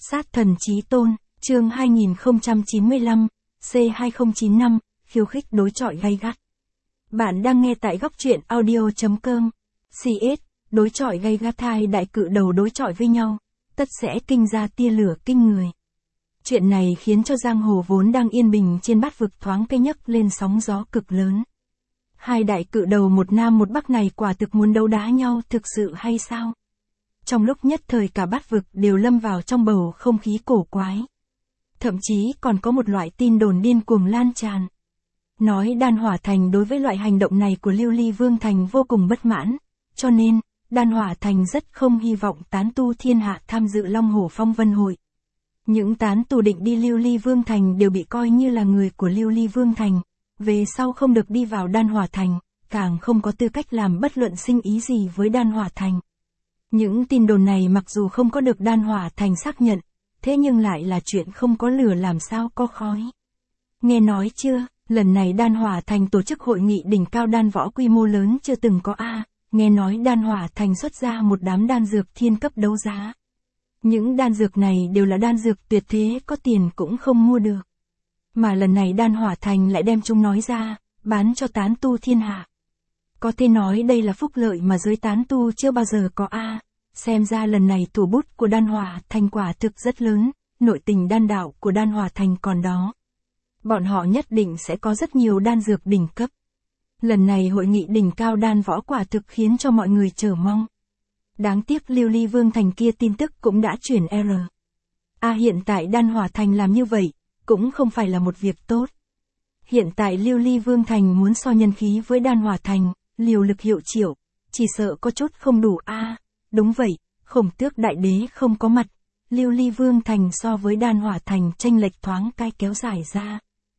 Sát thần chí tôn, chương 2095, C2095, khiêu khích đối chọi gay gắt. Bạn đang nghe tại góc truyện audio.com. CS, đối chọi gay gắt, hai đại cự đầu đối chọi với nhau, tất sẽ kinh ra tia lửa kinh người. Chuyện này khiến cho giang hồ vốn đang yên bình trên bát vực thoáng cái nhấc lên sóng gió cực lớn. Hai đại cự đầu một nam một bắc này quả thực muốn đấu đá nhau thực sự hay sao? Trong lúc nhất thời cả bát vực đều lâm vào trong bầu không khí cổ quái. Thậm chí còn có một loại tin đồn điên cuồng lan tràn. Nói Đan Hỏa Thành đối với loại hành động này của Lưu Ly Vương Thành vô cùng bất mãn, cho nên, Đan Hỏa Thành rất không hy vọng tán tu thiên hạ tham dự Long Hổ Phong Vân Hội. Những tán tu định đi Lưu Ly Vương Thành đều bị coi như là người của Lưu Ly Vương Thành, về sau không được đi vào Đan Hỏa Thành, càng không có tư cách làm bất luận sinh ý gì với Đan Hỏa Thành. Những tin đồn này mặc dù không có được Đan Hỏa Thành xác nhận, thế nhưng lại là chuyện không có lửa làm sao có khói. Nghe nói chưa, lần này Đan Hỏa Thành tổ chức hội nghị đỉnh cao đan võ quy mô lớn chưa từng có nghe nói Đan Hỏa Thành xuất ra một đám đan dược thiên cấp đấu giá. Những đan dược này đều là đan dược tuyệt thế có tiền cũng không mua được. Mà lần này Đan Hỏa Thành lại đem chúng nói ra, bán cho tán tu thiên hạ. Có thể nói đây là phúc lợi mà giới tán tu chưa bao giờ có Xem ra lần này thủ bút của Đan Hỏa Thành quả thực rất lớn, nội tình đan đạo của Đan Hỏa Thành còn đó. Bọn họ nhất định sẽ có rất nhiều đan dược đỉnh cấp. Lần này hội nghị đỉnh cao đan võ quả thực khiến cho mọi người chờ mong. Đáng tiếc Lưu Ly Vương Thành kia tin tức cũng đã chuyển hiện tại Đan Hỏa Thành làm như vậy, cũng không phải là một việc tốt. Hiện tại Lưu Ly Vương Thành muốn so nhân khí với Đan Hỏa Thành, liều lực hiệu triệu, chỉ sợ có chút không đủ Đúng vậy, Khổng Tước Đại Đế không có mặt, Lưu Ly Vương Thành so với Đan Hỏa Thành chênh lệch thoáng cái kéo dài ra.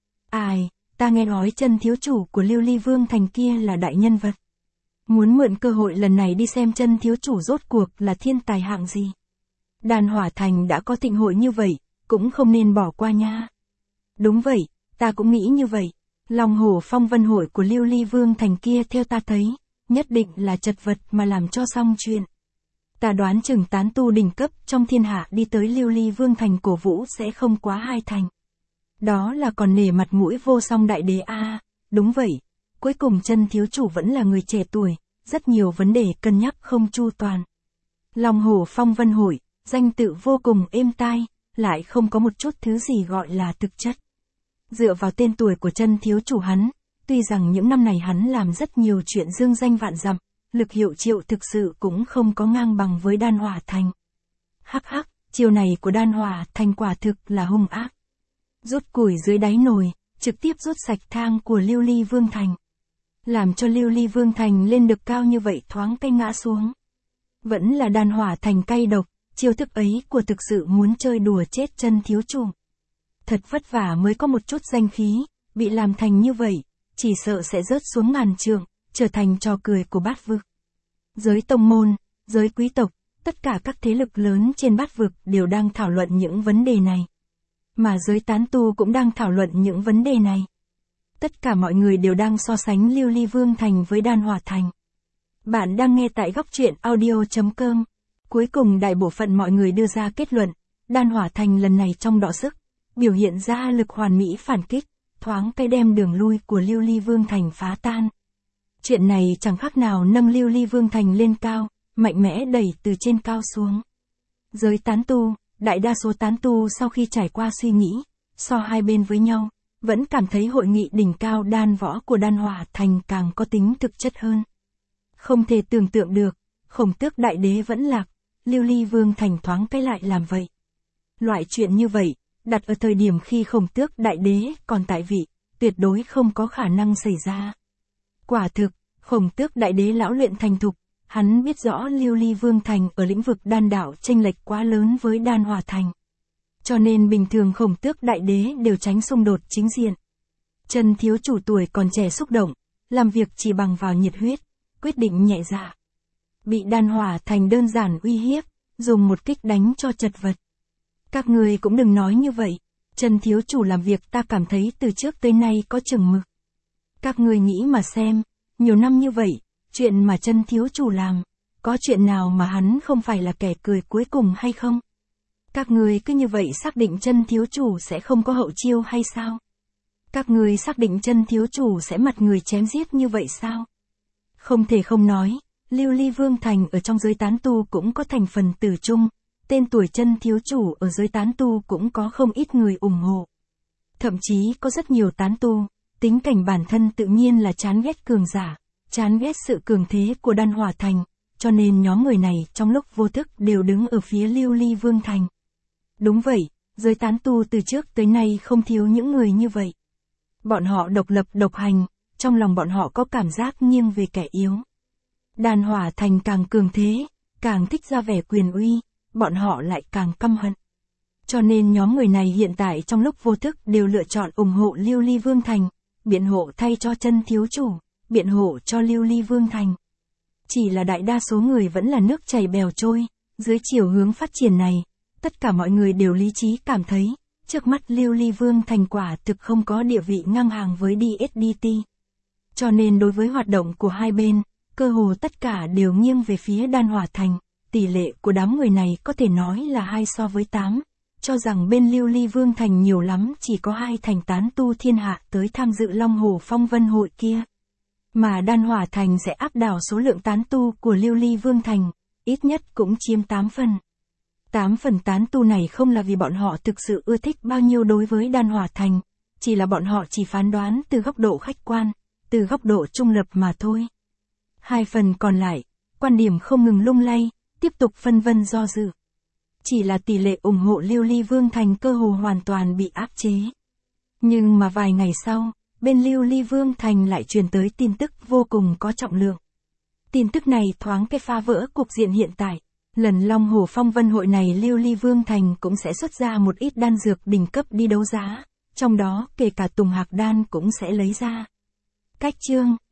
Ta nghe nói chân thiếu chủ của Lưu Ly Vương Thành kia là đại nhân vật. Muốn mượn cơ hội lần này đi xem chân thiếu chủ rốt cuộc là thiên tài hạng gì. Đan Hỏa Thành đã có thịnh hội như vậy, cũng không nên bỏ qua nha. Đúng vậy, ta cũng nghĩ như vậy. Long Hổ Phong Vân Hội của Lưu Ly Vương Thành kia theo ta thấy, nhất định là chật vật mà làm cho xong chuyện. Ta đoán chừng tán tu đỉnh cấp trong thiên hạ đi tới Lưu Ly Vương Thành cổ vũ sẽ không quá 2 thành. Đó là còn nể mặt mũi vô song đại đế Đúng vậy, cuối cùng chân thiếu chủ vẫn là người trẻ tuổi, rất nhiều vấn đề cân nhắc không chu toàn. Long Hổ Phong Vân Hội, danh tự vô cùng êm tai, lại không có một chút thứ gì gọi là thực chất. Dựa vào tên tuổi của chân thiếu chủ hắn, tuy rằng những năm này hắn làm rất nhiều chuyện dương danh vạn dặm, lực hiệu triệu thực sự cũng không có ngang bằng với Đan Hỏa Thành. Chiều này của Đan Hỏa Thành quả thực là hung ác. Rút củi dưới đáy nồi, trực tiếp rút sạch thang của Lưu Ly Vương Thành. Làm cho Lưu Ly Vương Thành lên được cao như vậy thoáng cái ngã xuống. Vẫn là Đan Hỏa Thành cay độc, chiêu thức ấy của thực sự muốn chơi đùa chết chân thiếu chủ. Thật vất vả mới có một chút danh khí, bị làm thành như vậy, chỉ sợ sẽ rớt xuống ngàn trượng, trở thành trò cười của bát vực. Giới tông môn, giới quý tộc, tất cả các thế lực lớn trên bát vực đều đang thảo luận những vấn đề này. Mà giới tán tu cũng đang thảo luận những vấn đề này. Tất cả mọi người đều đang so sánh Lưu Ly Vương Thành với Đan Hỏa Thành. Bạn đang nghe tại góc truyện audio.com. Cuối cùng đại bộ phận mọi người đưa ra kết luận, Đan Hỏa Thành lần này trong đọ sức, biểu hiện ra lực hoàn mỹ phản kích, thoáng cái đem đường lui của Lưu Ly Vương Thành phá tan. Chuyện này chẳng khác nào nâng Lưu Ly Vương Thành lên cao, mạnh mẽ đẩy từ trên cao xuống. Giới tán tu, đại đa số tán tu sau khi trải qua suy nghĩ, so hai bên với nhau, vẫn cảm thấy hội nghị đỉnh cao đan võ của Đan Hỏa Thành càng có tính thực chất hơn. Không thể tưởng tượng được, Khổng Tước Đại Đế vẫn lạc, Lưu Ly Vương Thành thoáng cái lại làm vậy. Loại chuyện như vậy, đặt ở thời điểm khi Khổng Tước Đại Đế còn tại vị, tuyệt đối không có khả năng xảy ra. Quả thực, Khổng Tước Đại Đế lão luyện thành thục, hắn biết rõ Lưu Ly Vương Thành ở lĩnh vực đan đạo chênh lệch quá lớn với Đan Hỏa Thành. Cho nên bình thường Khổng Tước Đại Đế đều tránh xung đột chính diện. Chân thiếu chủ tuổi còn trẻ xúc động, làm việc chỉ bằng vào nhiệt huyết, quyết định nhẹ dạ. Bị Đan Hỏa Thành đơn giản uy hiếp, dùng một kích đánh cho chật vật. Các người cũng đừng nói như vậy, chân thiếu chủ làm việc ta cảm thấy từ trước tới nay có chừng mực. Các người nghĩ mà xem, nhiều năm như vậy, chuyện mà chân thiếu chủ làm, có chuyện nào mà hắn không phải là kẻ cười cuối cùng hay không? Các ngươi cứ như vậy xác định chân thiếu chủ sẽ không có hậu chiêu hay sao? Các ngươi xác định chân thiếu chủ sẽ mặt người chém giết như vậy sao? Không thể không nói, Lưu Ly Vương Thành ở trong giới tán tu cũng có thành phần tử trung, tên tuổi chân thiếu chủ ở giới tán tu cũng có không ít người ủng hộ. Thậm chí có rất nhiều tán tu, tính cảnh bản thân tự nhiên là chán ghét cường giả, chán ghét sự cường thế của Đan Hỏa Thành, cho nên nhóm người này trong lúc vô thức đều đứng ở phía Lưu Ly Vương Thành. Đúng vậy, giới tán tu từ trước tới nay không thiếu những người như vậy. Bọn họ độc lập độc hành, trong lòng bọn họ có cảm giác nghiêng về kẻ yếu. Đan Hỏa Thành càng cường thế, càng thích ra vẻ quyền uy, bọn họ lại càng căm hận. Cho nên nhóm người này hiện tại trong lúc vô thức đều lựa chọn ủng hộ Lưu Ly Vương Thành, biện hộ thay cho chân thiếu chủ, biện hộ cho Lưu Ly Vương Thành. Chỉ là đại đa số người vẫn là nước chảy bèo trôi, dưới chiều hướng phát triển này, tất cả mọi người đều lý trí cảm thấy, trước mắt Lưu Ly Vương Thành quả thực không có địa vị ngang hàng với DSDT. Cho nên đối với hoạt động của hai bên, cơ hồ tất cả đều nghiêng về phía Đan Hỏa Thành, tỷ lệ của đám người này có thể nói là 2 so với 8, cho rằng bên Lưu Ly Vương Thành nhiều lắm chỉ có 2 thành tán tu thiên hạ tới tham dự Long Hồ Phong Vân hội kia. Mà Đan Hỏa Thành sẽ áp đảo số lượng tán tu của Lưu Ly Vương Thành, ít nhất cũng chiếm 8 phần. 8 phần tán tu này không là vì bọn họ thực sự ưa thích bao nhiêu đối với Đan Hỏa Thành, chỉ là bọn họ chỉ phán đoán từ góc độ khách quan, từ góc độ trung lập mà thôi. 2 phần còn lại, quan điểm không ngừng lung lay, tiếp tục phân vân do dự. Chỉ là tỷ lệ ủng hộ Lưu Ly Vương Thành cơ hồ hoàn toàn bị áp chế. Nhưng mà vài ngày sau, bên Lưu Ly Vương Thành lại truyền tới tin tức vô cùng có trọng lượng. Tin tức này thoáng cái phá vỡ cục diện hiện tại. Lần Long Hồ Phong Vân hội này Lưu Ly Vương Thành cũng sẽ xuất ra một ít đan dược đỉnh cấp đi đấu giá, trong đó kể cả Tùng Hạc Đan cũng sẽ lấy ra. Cách chương